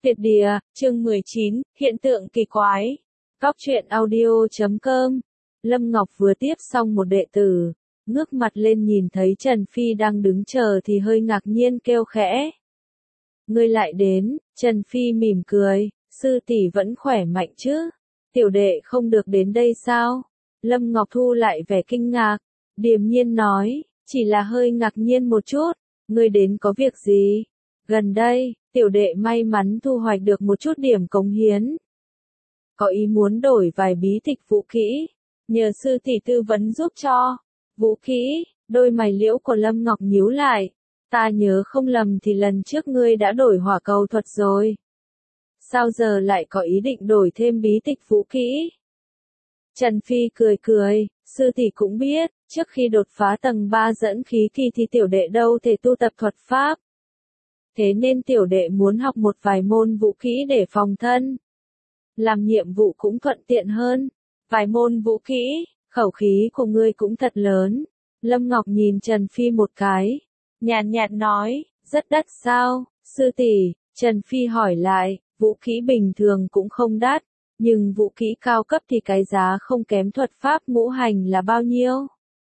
Tuyệt địa, chương 19, hiện tượng kỳ quái. Góc truyện audio.com. Lâm Ngọc vừa tiếp xong một đệ tử, ngước mặt lên nhìn thấy Trần Phi đang đứng chờ thì hơi ngạc nhiên kêu khẽ. Ngươi lại đến, Trần Phi mỉm cười, sư tỷ vẫn khỏe mạnh chứ? Tiểu đệ không được đến đây sao? Lâm Ngọc thu lại vẻ kinh ngạc, điềm nhiên nói, chỉ là hơi ngạc nhiên một chút, ngươi đến có việc gì? Gần đây, tiểu đệ may mắn thu hoạch được một chút điểm cống hiến. Có ý muốn đổi vài bí tịch vũ kỹ, nhờ sư tỷ tư vấn giúp cho. Vũ kỹ, đôi mày liễu của Lâm Ngọc nhíu lại. Ta nhớ không lầm thì lần trước ngươi đã đổi hỏa cầu thuật rồi. Sao giờ lại có ý định đổi thêm bí tịch vũ kỹ? Trần Phi cười cười, sư tỷ cũng biết, trước khi đột phá tầng 3 dẫn khí kỳ thì tiểu đệ đâu thể tu tập thuật pháp. Thế nên tiểu đệ muốn học một vài môn vũ kỹ để phòng thân. Làm nhiệm vụ cũng thuận tiện hơn. Vài môn vũ kỹ, khẩu khí của ngươi cũng thật lớn. Lâm Ngọc nhìn Trần Phi một cái, nhàn nhạt nói, rất đắt sao, sư tỷ? Trần Phi hỏi lại, vũ kỹ bình thường cũng không đắt, nhưng vũ kỹ cao cấp thì cái giá không kém thuật pháp ngũ hành là bao nhiêu?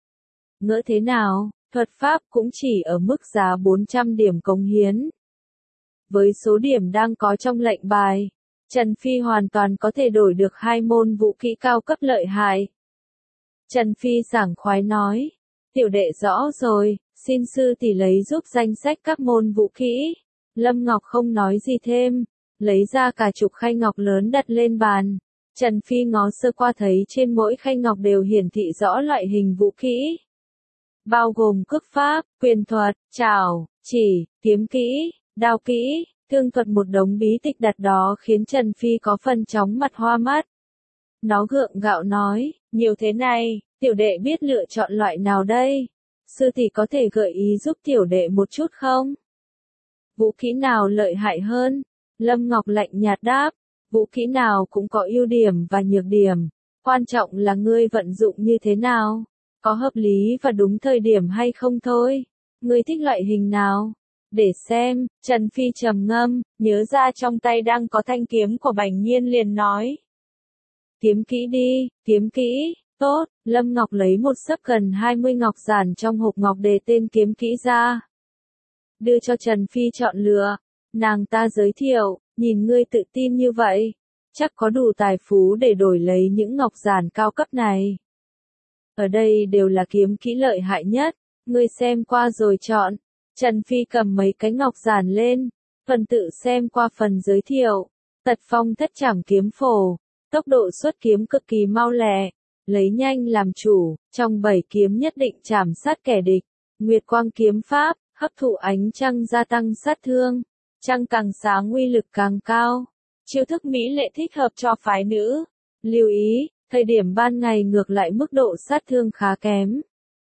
Ngỡ thế nào, thuật pháp cũng chỉ ở mức giá 400 điểm cống hiến. Với số điểm đang có trong lệnh bài, Trần Phi hoàn toàn có thể đổi được 2 môn vũ kỹ cao cấp lợi hại. Trần Phi sảng khoái nói, tiểu đệ rõ rồi, xin sư tỷ lấy giúp danh sách các môn vũ kỹ. Lâm Ngọc không nói gì thêm, lấy ra cả chục khay ngọc lớn đặt lên bàn. Trần Phi ngó sơ qua thấy trên mỗi khay ngọc đều hiển thị rõ loại hình vũ kỹ. Bao gồm cước pháp, quyền thuật, trảo, chỉ, kiếm kỹ, đao kỹ, thương thuật, một đống bí tịch đặt đó khiến Trần Phi có phần chóng mặt hoa mắt. Nó gượng gạo nói, nhiều thế này, tiểu đệ biết lựa chọn loại nào đây? Sư tỷ có thể gợi ý giúp tiểu đệ một chút không? Vũ kỹ nào lợi hại hơn? Lâm Ngọc lạnh nhạt đáp, vũ kỹ nào cũng có ưu điểm và nhược điểm. Quan trọng là ngươi vận dụng như thế nào? Có hợp lý và đúng thời điểm hay không thôi? Ngươi thích loại hình nào? Để xem, Trần Phi trầm ngâm, nhớ ra trong tay đang có thanh kiếm của Bành Nhiên liền nói. Kiếm kỹ đi, kiếm kỹ, tốt. Lâm Ngọc lấy một xấp gần 20 ngọc giản trong hộp ngọc đề tên kiếm kỹ ra. Đưa cho Trần Phi chọn lựa, nàng ta giới thiệu, nhìn ngươi tự tin như vậy, chắc có đủ tài phú để đổi lấy những ngọc giản cao cấp này. Ở đây đều là kiếm kỹ lợi hại nhất, ngươi xem qua rồi chọn. Trần Phi cầm mấy cái ngọc giản lên, phần tự xem qua phần giới thiệu. Tật phong thất trảm kiếm phổ, tốc độ xuất kiếm cực kỳ mau lẹ, lấy nhanh làm chủ, trong 7 kiếm nhất định chảm sát kẻ địch. Nguyệt quang kiếm pháp, hấp thụ ánh trăng gia tăng sát thương, trăng càng sáng uy lực càng cao. Chiêu thức mỹ lệ thích hợp cho phái nữ. Lưu ý, thời điểm ban ngày ngược lại mức độ sát thương khá kém.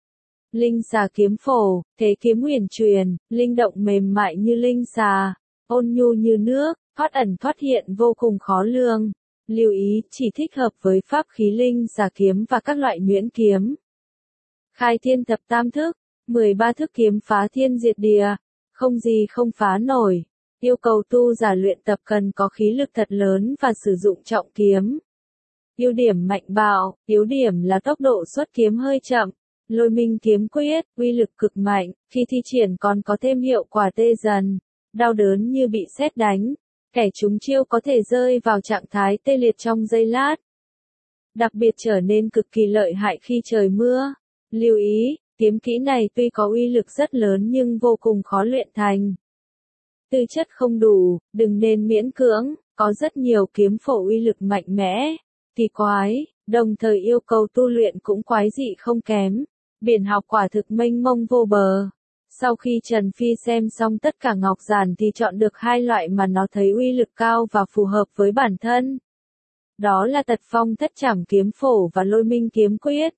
Linh xà kiếm phổ, thế kiếm huyền truyền, linh động mềm mại như linh xà, ôn nhu như nước, thoát ẩn thoát hiện vô cùng khó lường. Lưu ý, chỉ thích hợp với pháp khí linh xà kiếm và các loại nhuyễn kiếm. Khai thiên thập tam thức, 13 thức kiếm phá thiên diệt địa, không gì không phá nổi. Yêu cầu tu giả luyện tập cần có khí lực thật lớn và sử dụng trọng kiếm. Ưu điểm mạnh bạo, yếu điểm là tốc độ xuất kiếm hơi chậm. Lôi minh kiếm quyết, uy lực cực mạnh, khi thi triển còn có thêm hiệu quả tê dần, đau đớn như bị sét đánh. Kẻ trúng chiêu có thể rơi vào trạng thái tê liệt trong giây lát. Đặc biệt trở nên cực kỳ lợi hại khi trời mưa. Lưu ý, kiếm kỹ này tuy có uy lực rất lớn nhưng vô cùng khó luyện thành. Tư chất không đủ, đừng nên miễn cưỡng, có rất nhiều kiếm phổ uy lực mạnh mẽ, kỳ quái, đồng thời yêu cầu tu luyện cũng quái dị không kém. Biển học quả thực mênh mông vô bờ. Sau khi Trần Phi xem xong tất cả ngọc giản thì chọn được 2 loại mà nó thấy uy lực cao và phù hợp với bản thân. Đó là tật phong thất trảm kiếm phổ và lôi minh kiếm quyết.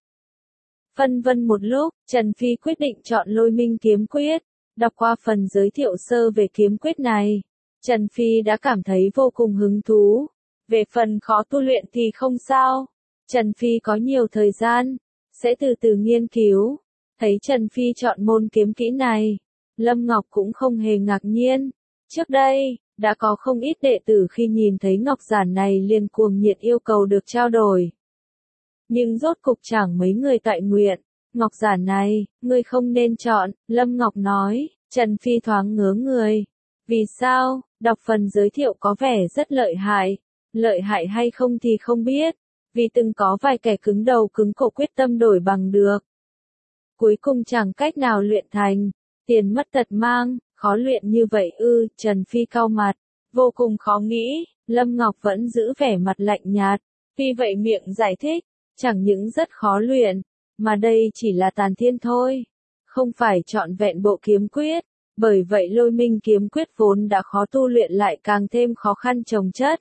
Phân vân một lúc, Trần Phi quyết định chọn lôi minh kiếm quyết. Đọc qua phần giới thiệu sơ về kiếm quyết này, Trần Phi đã cảm thấy vô cùng hứng thú. Về phần khó tu luyện thì không sao. Trần Phi có nhiều thời gian, sẽ từ từ nghiên cứu. Thấy Trần Phi chọn môn kiếm kỹ này, Lâm Ngọc cũng không hề ngạc nhiên. Trước đây, đã có không ít đệ tử khi nhìn thấy ngọc giản này liền cuồng nhiệt yêu cầu được trao đổi. Nhưng rốt cục chẳng mấy người toại nguyện. Ngọc giản này, ngươi không nên chọn, Lâm Ngọc nói. Trần Phi thoáng ngớ người. Vì sao? Đọc phần giới thiệu có vẻ rất lợi hại. Lợi hại hay không thì không biết. Vì từng có vài kẻ cứng đầu cứng cổ quyết tâm đổi bằng được. Cuối cùng chẳng cách nào luyện thành. Tiền mất tật mang, khó luyện như vậy ư, Trần Phi cau mặt. Vô cùng khó nghĩ, Lâm Ngọc vẫn giữ vẻ mặt lạnh nhạt. Vì vậy miệng giải thích, chẳng những rất khó luyện, mà đây chỉ là tàn thiên thôi. Không phải trọn vẹn bộ kiếm quyết. Bởi vậy lôi minh kiếm quyết vốn đã khó tu luyện lại càng thêm khó khăn chồng chất.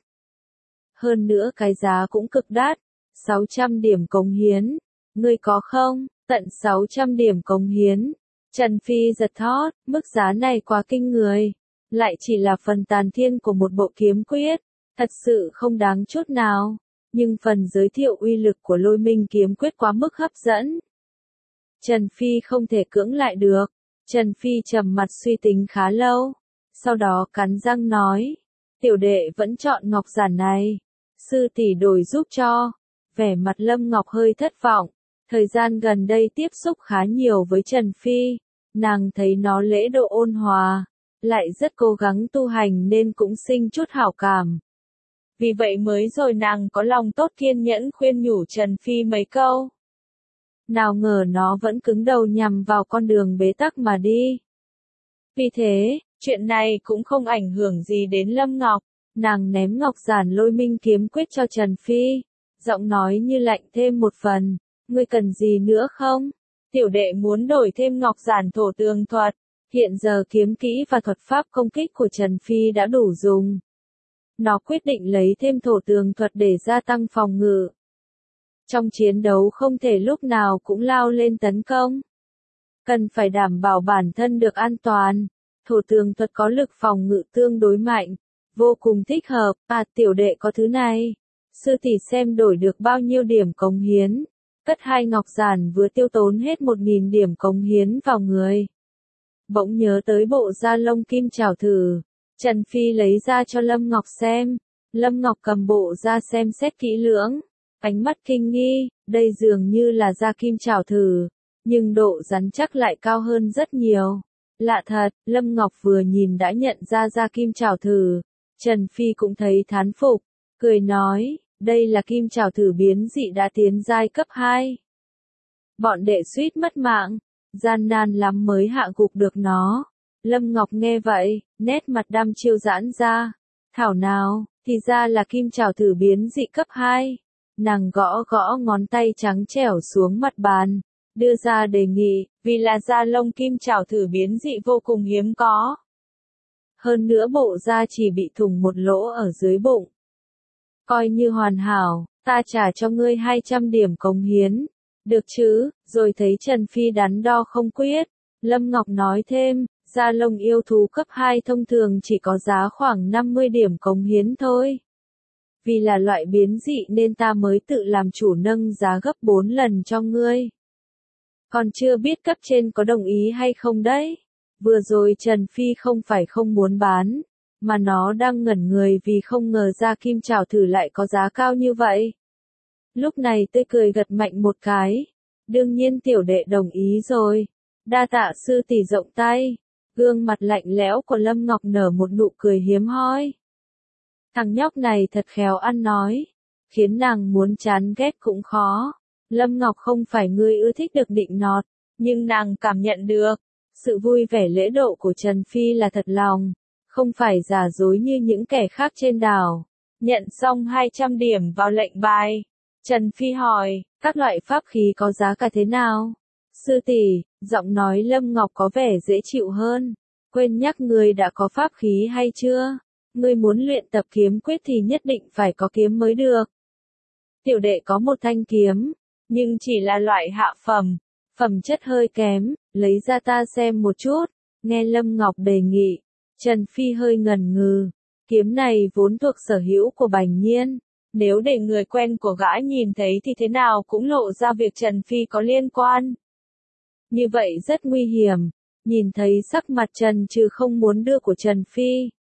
Hơn nữa cái giá cũng cực đắt. 600 điểm cống hiến. Ngươi có không? Tận 600 điểm cống hiến. Trần Phi giật thót, mức giá này quá kinh người. Lại chỉ là phần tàn thiên của một bộ kiếm quyết. Thật sự không đáng chút nào. Nhưng phần giới thiệu uy lực của lôi minh kiếm quyết quá mức hấp dẫn. Trần Phi không thể cưỡng lại được. Trần Phi trầm mặt suy tính khá lâu. Sau đó cắn răng nói. Tiểu đệ vẫn chọn ngọc giản này. Sư tỷ đổi giúp cho. Vẻ mặt Lâm Ngọc hơi thất vọng. Thời gian gần đây tiếp xúc khá nhiều với Trần Phi. Nàng thấy nó lễ độ ôn hòa. Lại rất cố gắng tu hành nên cũng sinh chút hảo cảm. Vì vậy mới rồi nàng có lòng tốt kiên nhẫn khuyên nhủ Trần Phi mấy câu. Nào ngờ nó vẫn cứng đầu nhằm vào con đường bế tắc mà đi. Vì thế, chuyện này cũng không ảnh hưởng gì đến Lâm Ngọc. Nàng ném ngọc giản lôi minh kiếm quyết cho Trần Phi. Giọng nói như lạnh thêm một phần. Ngươi cần gì nữa không? Tiểu đệ muốn đổi thêm ngọc giản thổ tường thuật. Hiện giờ kiếm kỹ và thuật pháp công kích của Trần Phi đã đủ dùng. Nó quyết định lấy thêm thổ tường thuật để gia tăng phòng ngự. Trong chiến đấu không thể lúc nào cũng lao lên tấn công. Cần phải đảm bảo bản thân được an toàn. Thổ tường thuật có lực phòng ngự tương đối mạnh. Vô cùng thích hợp. Tiểu đệ có thứ này. Sư tỷ xem đổi được bao nhiêu điểm cống hiến. Cất hai ngọc giản vừa tiêu tốn hết 1000 điểm cống hiến vào người. Bỗng nhớ tới bộ da lông kim chảo thử. Trần Phi lấy ra cho Lâm Ngọc xem. Lâm Ngọc cầm bộ da xem xét kỹ lưỡng. Ánh mắt kinh nghi, đây dường như là da kim chảo thử. Nhưng độ rắn chắc lại cao hơn rất nhiều. Lạ thật, Lâm Ngọc vừa nhìn đã nhận ra da kim chảo thử. Trần Phi cũng thấy thán phục. Cười nói, đây là kim chảo thử biến dị đã tiến giai cấp 2. Bọn đệ suýt mất mạng. Gian nan lắm mới hạ gục được nó. Lâm Ngọc nghe vậy, nét mặt đăm chiêu giãn ra. Thảo nào, thì ra là kim chảo thử biến dị cấp 2. Nàng gõ gõ ngón tay trắng trẻo xuống mặt bàn. Đưa ra đề nghị, vì là da lông kim chảo thử biến dị vô cùng hiếm có. Hơn nữa bộ da chỉ bị thủng một lỗ ở dưới bụng. Coi như hoàn hảo, ta trả cho ngươi 200 điểm cống hiến. Được chứ, rồi thấy Trần Phi đắn đo không quyết. Lâm Ngọc nói thêm, da lông yêu thú cấp 2 thông thường chỉ có giá khoảng 50 điểm cống hiến thôi. Vì là loại biến dị nên ta mới tự làm chủ nâng giá gấp 4 lần cho ngươi. Còn chưa biết cấp trên có đồng ý hay không đấy. Vừa rồi Trần Phi không phải không muốn bán, mà nó đang ngẩn người vì không ngờ ra kim chảo thử lại có giá cao như vậy. Lúc này tươi cười gật mạnh một cái. Đương nhiên tiểu đệ đồng ý rồi. Đa tạ sư tỷ rộng tay. Gương mặt lạnh lẽo của Lâm Ngọc nở một nụ cười hiếm hoi. Thằng nhóc này thật khéo ăn nói. Khiến nàng muốn chán ghét cũng khó. Lâm Ngọc không phải người ưa thích được định nọt. Nhưng nàng cảm nhận được. Sự vui vẻ lễ độ của Trần Phi là thật lòng. Không phải giả dối như những kẻ khác trên đảo. Nhận xong 200 điểm vào lệnh bài. Trần Phi hỏi, các loại pháp khí có giá cả thế nào? Sư tỷ, giọng nói Lâm Ngọc có vẻ dễ chịu hơn. Quên nhắc người đã có pháp khí hay chưa? Ngươi muốn luyện tập kiếm quyết thì nhất định phải có kiếm mới được. Tiểu đệ có một thanh kiếm, nhưng chỉ là loại hạ phẩm, phẩm chất hơi kém, lấy ra ta xem một chút. Nghe Lâm Ngọc đề nghị, Trần Phi hơi ngần ngừ. Kiếm này vốn thuộc sở hữu của Bành Nhiên. Nếu để người quen của gã nhìn thấy thì thế nào cũng lộ ra việc Trần Phi có liên quan. Như vậy rất nguy hiểm. Nhìn thấy sắc mặt Trần Trừ không muốn đưa của Trần Phi,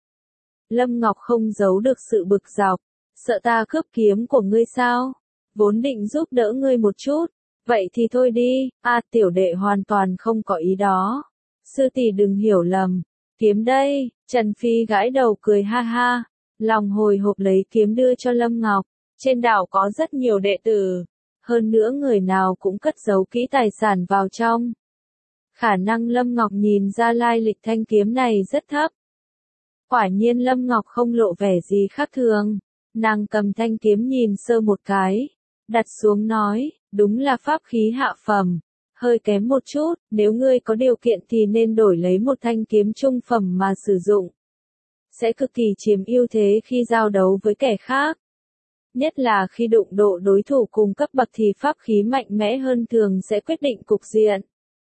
Lâm Ngọc không giấu được sự bực dọc, sợ ta cướp kiếm của ngươi sao? Vốn định giúp đỡ ngươi một chút, vậy thì thôi đi, tiểu đệ hoàn toàn không có ý đó. Sư tỷ đừng hiểu lầm, kiếm đây, Trần Phi gãi đầu cười ha ha, lòng hồi hộp lấy kiếm đưa cho Lâm Ngọc. Trên đảo có rất nhiều đệ tử, hơn nữa người nào cũng cất giấu kỹ tài sản vào trong. Khả năng Lâm Ngọc nhìn ra lai lịch thanh kiếm này rất thấp. Quả nhiên Lâm Ngọc không lộ vẻ gì khác thường, nàng cầm thanh kiếm nhìn sơ một cái, đặt xuống nói, đúng là pháp khí hạ phẩm, hơi kém một chút, nếu ngươi có điều kiện thì nên đổi lấy một thanh kiếm trung phẩm mà sử dụng. Sẽ cực kỳ chiếm ưu thế khi giao đấu với kẻ khác. Nhất là khi đụng độ đối thủ cùng cấp bậc thì pháp khí mạnh mẽ hơn thường sẽ quyết định cục diện.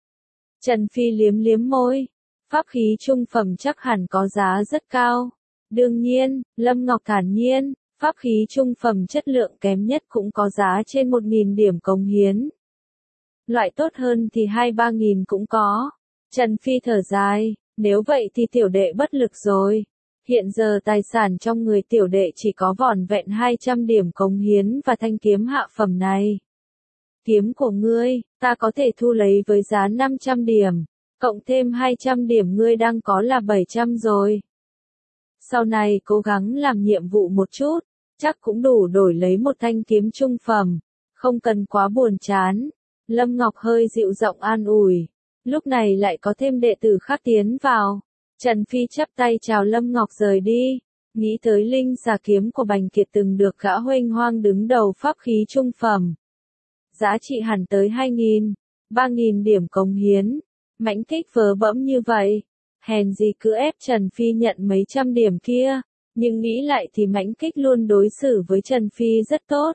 Trần Phi liếm liếm môi, pháp khí trung phẩm chắc hẳn có giá rất cao. Đương nhiên, Lâm Ngọc thản nhiên, pháp khí trung phẩm chất lượng kém nhất cũng có giá trên 1.000 điểm cống hiến. Loại tốt hơn thì 2-3.000 cũng có. Trần Phi thở dài, nếu vậy thì tiểu đệ bất lực rồi. Hiện giờ tài sản trong người tiểu đệ chỉ có vỏn vẹn 200 điểm cống hiến và thanh kiếm hạ phẩm này. Kiếm của ngươi, ta có thể thu lấy với giá 500 điểm, cộng thêm 200 điểm ngươi đang có là 700 rồi. Sau này cố gắng làm nhiệm vụ một chút, chắc cũng đủ đổi lấy một thanh kiếm trung phẩm, không cần quá buồn chán. Lâm Ngọc hơi dịu giọng an ủi, lúc này lại có thêm đệ tử khác tiến vào. Trần Phi chắp tay chào Lâm Ngọc rời đi, nghĩ tới linh xà kiếm của Bành Kiệt từng được gã huênh hoang đứng đầu pháp khí trung phẩm. Giá trị hẳn tới 2.000-3.000 điểm cống hiến, mãnh kích vớ vẫm như vậy, hèn gì cứ ép Trần Phi nhận mấy trăm điểm kia, nhưng nghĩ lại thì mãnh kích luôn đối xử với Trần Phi rất tốt.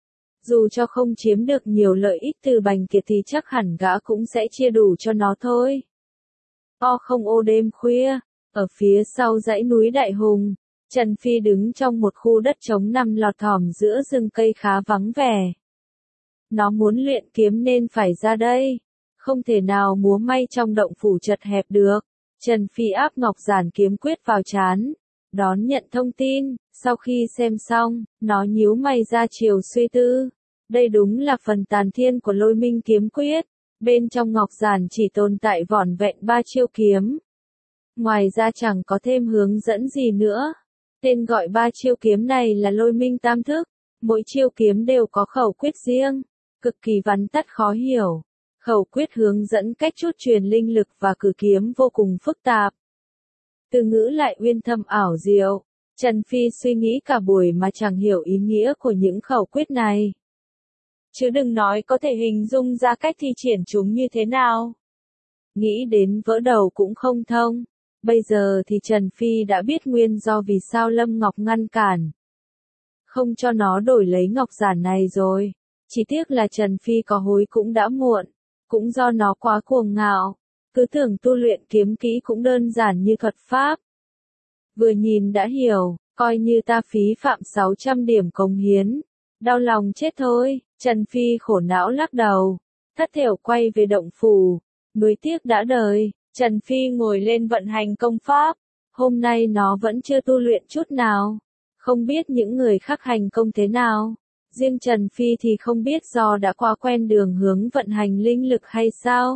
Dù cho không chiếm được nhiều lợi ích từ Bành Kiệt thì chắc hẳn gã cũng sẽ chia đủ cho nó thôi. Không ô đêm khuya, ở phía sau dãy núi Đại Hùng, Trần Phi đứng trong một khu đất trống nằm lọt thỏm giữa rừng cây khá vắng vẻ. Nó muốn luyện kiếm nên phải ra đây, không thể nào múa may trong động phủ chật hẹp được. Trần Phi áp ngọc giản kiếm quyết vào trán, đón nhận thông tin, sau khi xem xong, nó nhíu mày ra chiều suy tư. Đây đúng là phần tàn thiên của Lôi Minh kiếm quyết. Bên trong ngọc giản chỉ tồn tại vỏn vẹn 3 chiêu kiếm. Ngoài ra chẳng có thêm hướng dẫn gì nữa. Tên gọi 3 chiêu kiếm này là Lôi Minh tam thức. Mỗi chiêu kiếm đều có khẩu quyết riêng, cực kỳ vắn tắt khó hiểu. Khẩu quyết hướng dẫn cách chút truyền linh lực và cử kiếm vô cùng phức tạp. Từ ngữ lại uyên thâm ảo diệu. Trần Phi suy nghĩ cả buổi mà chẳng hiểu ý nghĩa của những khẩu quyết này. Chứ đừng nói có thể hình dung ra cách thi triển chúng như thế nào. Nghĩ đến vỡ đầu cũng không thông. Bây giờ thì Trần Phi đã biết nguyên do vì sao Lâm Ngọc ngăn cản. Không cho nó đổi lấy ngọc giản này rồi. Chỉ tiếc là Trần Phi có hối cũng đã muộn. Cũng do nó quá cuồng ngạo. Cứ tưởng tu luyện kiếm kỹ cũng đơn giản như thuật pháp. Vừa nhìn đã hiểu, coi như ta phí phạm 600 điểm cống hiến. Đau lòng chết thôi. Trần Phi khổ não lắc đầu, thất thểu quay về động phủ, nuối tiếc đã đời. Trần Phi ngồi lên vận hành công pháp, hôm nay nó vẫn chưa tu luyện chút nào, không biết những người khác hành công thế nào, riêng Trần Phi thì không biết do đã quá quen đường hướng vận hành linh lực hay sao.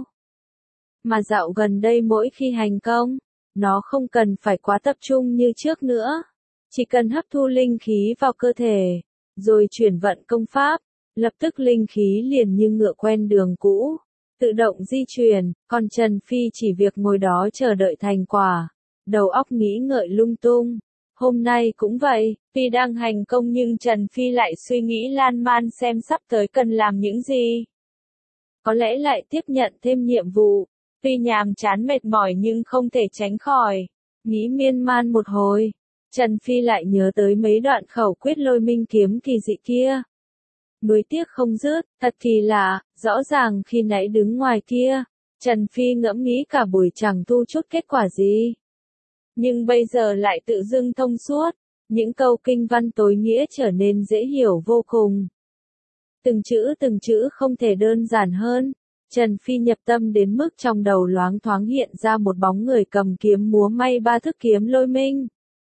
Mà dạo gần đây mỗi khi hành công, nó không cần phải quá tập trung như trước nữa, chỉ cần hấp thu linh khí vào cơ thể, rồi chuyển vận công pháp. Lập tức linh khí liền như ngựa quen đường cũ, tự động di chuyển, còn Trần Phi chỉ việc ngồi đó chờ đợi thành quả, đầu óc nghĩ ngợi lung tung. Hôm nay cũng vậy, Phi đang hành công nhưng Trần Phi lại suy nghĩ lan man xem sắp tới cần làm những gì. Có lẽ lại tiếp nhận thêm nhiệm vụ, tuy nhàm chán mệt mỏi nhưng không thể tránh khỏi. Nghĩ miên man một hồi, Trần Phi lại nhớ tới mấy đoạn khẩu quyết Lôi Minh kiếm kỳ dị kia. Nuối tiếc không dứt, thật kỳ lạ, rõ ràng khi nãy đứng ngoài kia, Trần Phi ngẫm nghĩ cả buổi chẳng thu chút kết quả gì. Nhưng bây giờ lại tự dưng thông suốt, những câu kinh văn tối nghĩa trở nên dễ hiểu vô cùng. Từng chữ không thể đơn giản hơn. Trần Phi nhập tâm đến mức trong đầu loáng thoáng hiện ra một bóng người cầm kiếm múa may 3 thức kiếm Lôi Minh.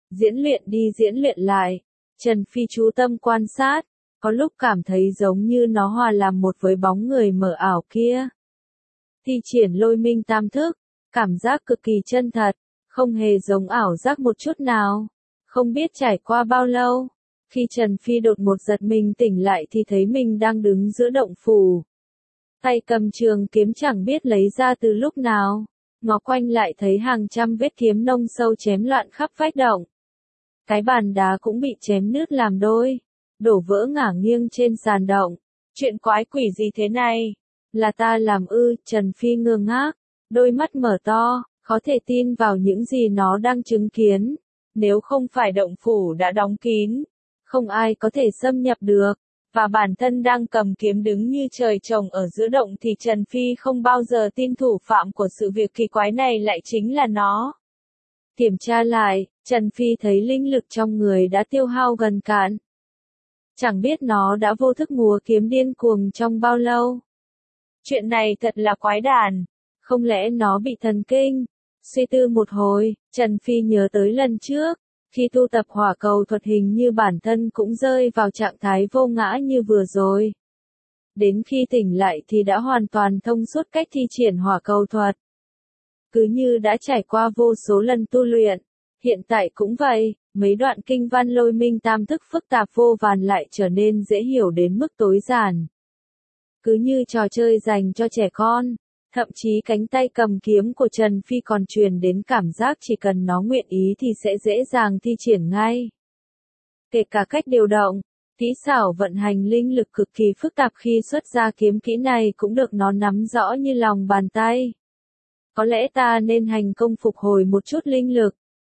Diễn luyện đi diễn luyện lại. Trần Phi chú tâm quan sát, có lúc cảm thấy giống như nó hòa làm một với bóng người mờ ảo kia. Thi triển Lôi Minh Tam Thức, cảm giác cực kỳ chân thật, không hề giống ảo giác một chút nào. Không biết trải qua bao lâu, khi Trần Phi đột một giật mình tỉnh lại thì thấy mình đang đứng giữa động phủ. Tay cầm trường kiếm chẳng biết lấy ra từ lúc nào, ngó quanh lại thấy hàng trăm vết kiếm nông sâu chém loạn khắp vách động. Cái bàn đá cũng bị chém nứt làm đôi, đổ vỡ ngả nghiêng trên sàn động. Chuyện quái quỷ gì thế này? Là ta làm ư? Trần Phi ngơ ngác, đôi mắt mở to, khó thể tin vào những gì nó đang chứng kiến. Nếu không phải động phủ đã đóng kín, không ai có thể xâm nhập được, và bản thân đang cầm kiếm đứng như trời trồng ở giữa động thì Trần Phi không bao giờ tin thủ phạm của sự việc kỳ quái này lại chính là nó. Kiểm tra lại, Trần Phi thấy linh lực trong người đã tiêu hao gần cạn. Chẳng biết nó đã vô thức múa kiếm điên cuồng trong bao lâu. Chuyện này thật là quái đản, không lẽ nó bị thần kinh? Suy tư một hồi, Trần Phi nhớ tới lần trước, khi tu tập hỏa cầu thuật hình như bản thân cũng rơi vào trạng thái vô ngã như vừa rồi. Đến khi tỉnh lại thì đã hoàn toàn thông suốt cách thi triển hỏa cầu thuật. Cứ như đã trải qua vô số lần tu luyện, hiện tại cũng vậy, mấy đoạn kinh văn Lôi Minh Tam Thức phức tạp vô vàn lại trở nên dễ hiểu đến mức tối giản. Cứ như trò chơi dành cho trẻ con, thậm chí cánh tay cầm kiếm của Trần Phi còn truyền đến cảm giác chỉ cần nó nguyện ý thì sẽ dễ dàng thi triển ngay. Kể cả cách điều động, kỹ xảo vận hành linh lực cực kỳ phức tạp khi xuất ra kiếm kỹ này cũng được nó nắm rõ như lòng bàn tay. Có lẽ ta nên hành công phục hồi một chút linh lực,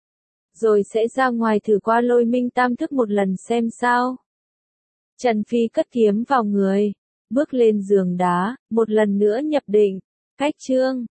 rồi sẽ ra ngoài thử qua Lôi Minh Tam Thức một lần xem sao. Trần Phi cất kiếm vào người, bước lên giường đá, một lần nữa nhập định. Cách chương